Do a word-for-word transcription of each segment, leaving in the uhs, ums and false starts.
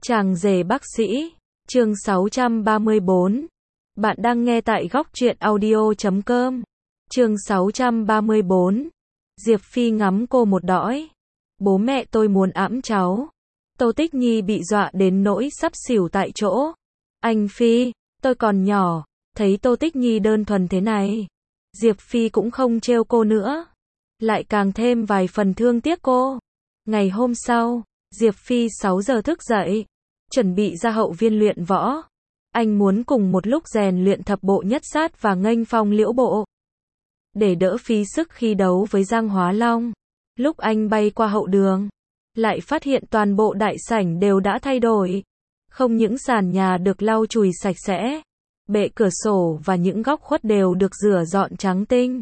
Chàng rể bác sĩ, chương sáu trăm ba mươi bốn. Bạn đang nghe tại góc truyện audio chấm com. Chương sáu trăm ba mươi bốn. Diệp Phi ngắm cô một đõi. Bố mẹ tôi muốn ẵm cháu. Tô Tích Nhi bị dọa đến nỗi sắp xỉu tại chỗ. Anh Phi, tôi còn nhỏ, thấy Tô Tích Nhi đơn thuần thế này. Diệp Phi cũng không trêu cô nữa. Lại càng thêm vài phần thương tiếc cô. Ngày hôm sau, Diệp Phi sáu giờ thức dậy. Chuẩn bị ra hậu viên luyện võ. Anh muốn cùng một lúc rèn luyện thập bộ nhất sát và nghênh phong liễu bộ. Để đỡ phí sức khi đấu với Giang Hóa Long. Lúc anh bay qua hậu đường, lại phát hiện toàn bộ đại sảnh đều đã thay đổi. Không những sàn nhà được lau chùi sạch sẽ, bệ cửa sổ và những góc khuất đều được rửa dọn trắng tinh.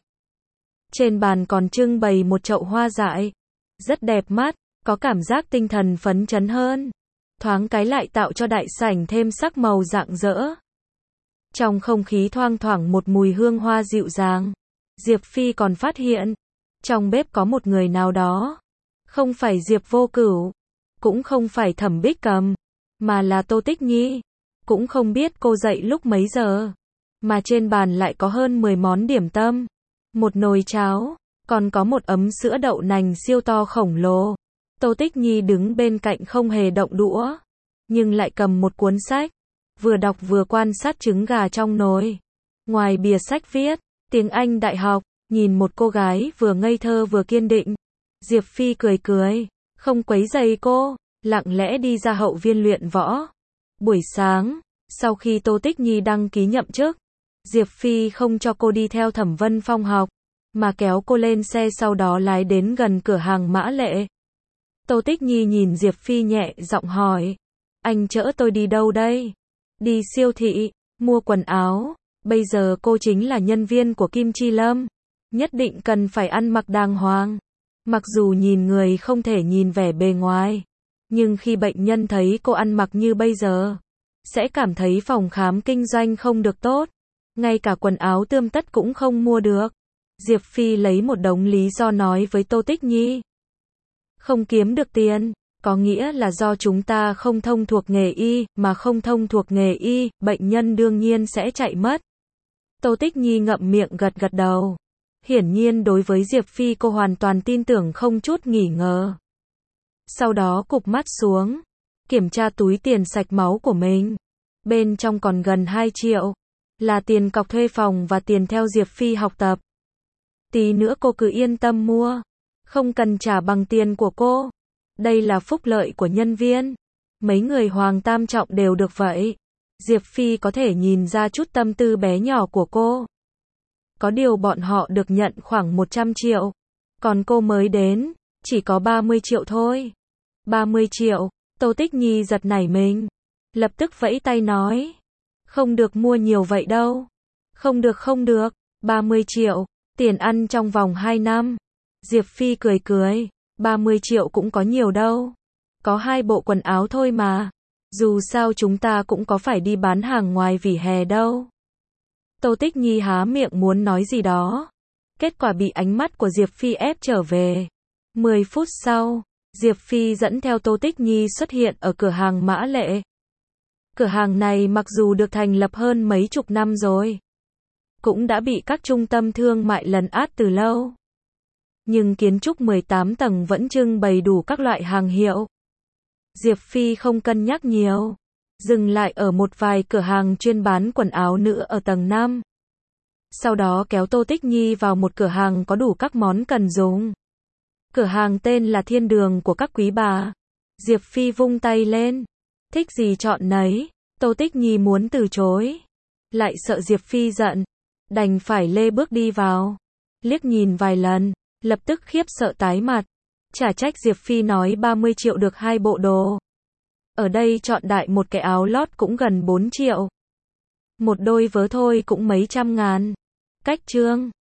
Trên bàn còn trưng bày một chậu hoa dại. Rất đẹp mắt, có cảm giác tinh thần phấn chấn hơn. Thoáng cái lại tạo cho đại sảnh thêm sắc màu rạng rỡ. Trong không khí thoang thoảng một mùi hương hoa dịu dàng. Diệp Phi còn phát hiện, trong bếp có một người nào đó. Không phải Diệp Vô Cửu, cũng không phải Thẩm Bích Cầm, mà là Tô Tích Nhi. Cũng không biết cô dậy lúc mấy giờ, mà trên bàn lại có hơn mười món điểm tâm, một nồi cháo, còn có một ấm sữa đậu nành siêu to khổng lồ. Tô Tích Nhi đứng bên cạnh không hề động đũa, nhưng lại cầm một cuốn sách, vừa đọc vừa quan sát trứng gà trong nồi. Ngoài bìa sách viết, tiếng Anh đại học, nhìn một cô gái vừa ngây thơ vừa kiên định. Diệp Phi cười cười, không quấy rầy cô, lặng lẽ đi ra hậu viên luyện võ. Buổi sáng, sau khi Tô Tích Nhi đăng ký nhậm chức, Diệp Phi không cho cô đi theo Thẩm Vân Phong học, mà kéo cô lên xe sau đó lái đến gần cửa hàng Mã Lệ. Tô Tích Nhi nhìn Diệp Phi nhẹ giọng hỏi, anh chở tôi đi đâu đây? Đi siêu thị, mua quần áo, bây giờ cô chính là nhân viên của Kim Chi Lâm, nhất định cần phải ăn mặc đàng hoàng. Mặc dù nhìn người không thể nhìn vẻ bề ngoài, nhưng khi bệnh nhân thấy cô ăn mặc như bây giờ, sẽ cảm thấy phòng khám kinh doanh không được tốt, ngay cả quần áo tươm tất cũng không mua được. Diệp Phi lấy một đống lý do nói với Tô Tích Nhi. Không kiếm được tiền, có nghĩa là do chúng ta không thông thuộc nghề y, mà không thông thuộc nghề y, bệnh nhân đương nhiên sẽ chạy mất. Tô Tích Nhi ngậm miệng gật gật đầu. Hiển nhiên đối với Diệp Phi cô hoàn toàn tin tưởng không chút nghỉ ngờ. Sau đó cụp mắt xuống, kiểm tra túi tiền sạch máu của mình. Bên trong còn gần hai triệu, là tiền cọc thuê phòng và tiền theo Diệp Phi học tập. Tí nữa cô cứ yên tâm mua, không cần trả bằng tiền của cô. Đây là phúc lợi của nhân viên. Mấy người Hoàng Tam Trọng đều được vậy. Diệp Phi có thể nhìn ra chút tâm tư bé nhỏ của cô. Có điều bọn họ được nhận khoảng một trăm triệu. Còn cô mới đến, chỉ có ba mươi triệu thôi. ba mươi triệu, Tô Tích Nhi giật nảy mình. Lập tức vẫy tay nói. Không được mua nhiều vậy đâu. Không được không được, ba mươi triệu, tiền ăn trong vòng hai năm. Diệp Phi cười cười, ba mươi triệu cũng có nhiều đâu. Có hai bộ quần áo thôi mà. Dù sao chúng ta cũng có phải đi bán hàng ngoài vỉa hè đâu. Tô Tích Nhi há miệng muốn nói gì đó. Kết quả bị ánh mắt của Diệp Phi ép trở về. mười phút sau, Diệp Phi dẫn theo Tô Tích Nhi xuất hiện ở cửa hàng Mã Lệ. Cửa hàng này mặc dù được thành lập hơn mấy chục năm rồi, cũng đã bị các trung tâm thương mại lấn át từ lâu. Nhưng kiến trúc mười tám tầng vẫn trưng bày đủ các loại hàng hiệu. Diệp Phi không cân nhắc nhiều, dừng lại ở một vài cửa hàng chuyên bán quần áo nữ ở tầng năm. Sau đó kéo Tô Tích Nhi vào một cửa hàng có đủ các món cần dùng. Cửa hàng tên là Thiên Đường của các quý bà. Diệp Phi vung tay lên, thích gì chọn nấy. Tô Tích Nhi muốn từ chối, lại sợ Diệp Phi giận, đành phải lê bước đi vào. Liếc nhìn vài lần, lập tức khiếp sợ tái mặt. Chả trách Diệp Phi nói ba mươi triệu được hai bộ đồ. Ở đây chọn đại một cái áo lót cũng gần bốn triệu. Một đôi vớ thôi cũng mấy trăm ngàn. Cách chương